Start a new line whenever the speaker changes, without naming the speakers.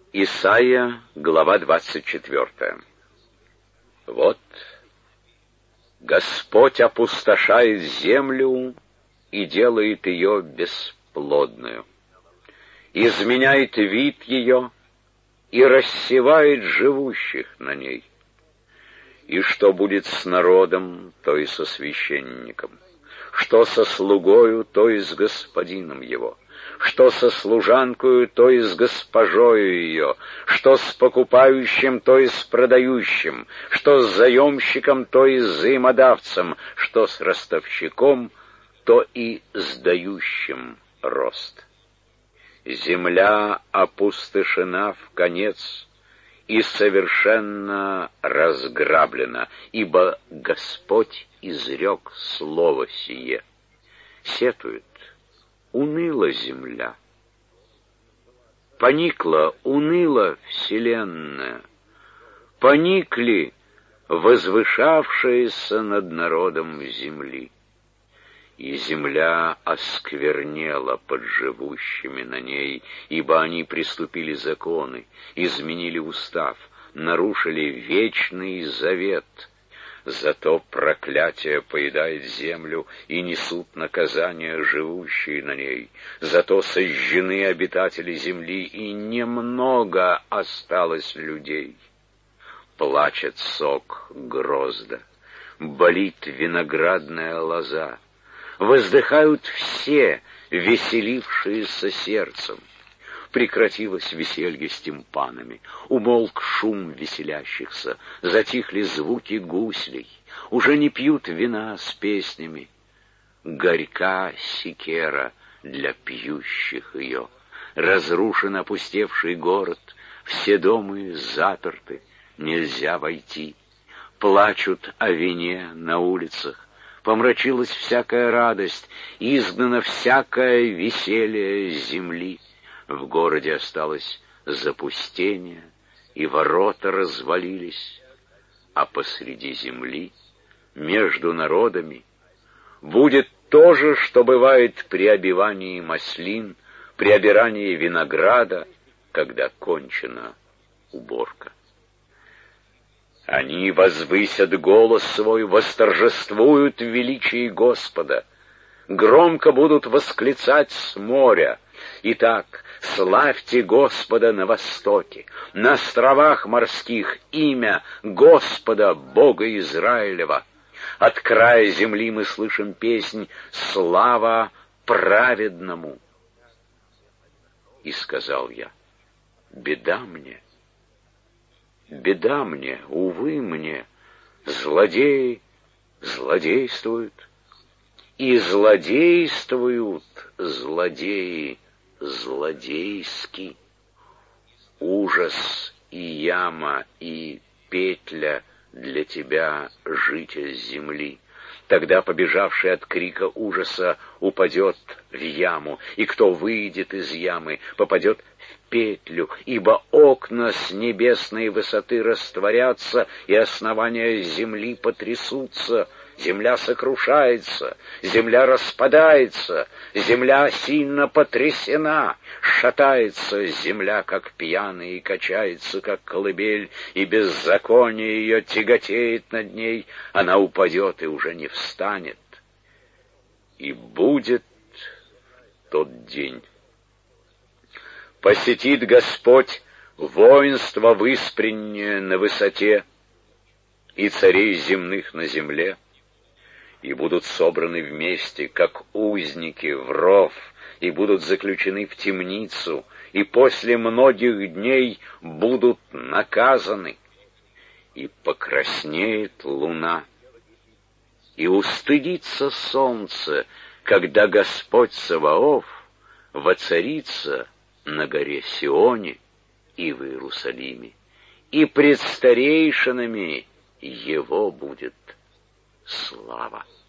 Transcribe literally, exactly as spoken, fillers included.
Исайя, глава двадцать четвёртая. Вот Господь опустошает землю и делает ее бесплодную, изменяет вид ее и рассевает живущих на ней. И что будет с народом, то и со священником, что со слугою, то и с господином его, что со служанкою, то и с госпожою ее, что с покупающим, то и с продающим, что с заемщиком, то и с взаимодавцем, что с ростовщиком, то и с дающим рост. Земля опустошена вконец и совершенно разграблена, ибо Господь изрек слово сие. Сетует, уныла земля, поникла, уныла вселенная, поникли возвышавшиеся над народом земли. И земля осквернела под живущими на ней, ибо они приступили законы, изменили устав, нарушили вечный завет. Зато проклятие поедает землю, и несут наказание живущие на ней. Зато сожжены обитатели земли, и немного осталось людей. Плачет сок грозда, болит виноградная лоза. Воздыхают все, веселившиеся сердцем. Прекратилось веселье с тимпанами, умолк шум веселящихся, затихли звуки гуслей, уже не пьют вина с песнями. Горька секера для пьющих ее, разрушен опустевший город, все дома заперты, нельзя войти. Плачут о вине на улицах, помрачилась всякая радость, изгнано всякое веселье земли. В городе осталось запустение, и ворота развалились, а посреди земли, между народами, будет то же, что бывает при обивании маслин, при обирании винограда, когда кончена уборка. Они возвысят голос свой, восторжествуют в величии Господа, громко будут восклицать с моря. Итак, славьте Господа на востоке, на островах морских имя Господа, Бога Израилева. От края земли мы слышим песнь «Слава праведному». И сказал я: беда мне, беда мне, увы мне, злодеи злодействуют, и злодействуют злодеи злодейски. Ужас и яма и петля для тебя, житель земли. Тогда побежавший от крика ужаса упадет в яму, и кто выйдет из ямы, попадет в петлю, ибо окна с небесной высоты растворятся, и основания земли потрясутся. Земля сокрушается, земля распадается, земля сильно потрясена, шатается земля, как пьяная, и качается, как колыбель, и беззаконие ее тяготеет над ней, она упадет и уже не встанет. И будет тот день. Посетит Господь воинство выспреннее на высоте и царей земных на земле, и будут собраны вместе, как узники в ров, и будут заключены в темницу, и после многих дней будут наказаны. И покраснеет луна, и устыдится солнце, когда Господь Саваоф воцарится на горе Сионе и в Иерусалиме, и пред старейшинами его будет слава.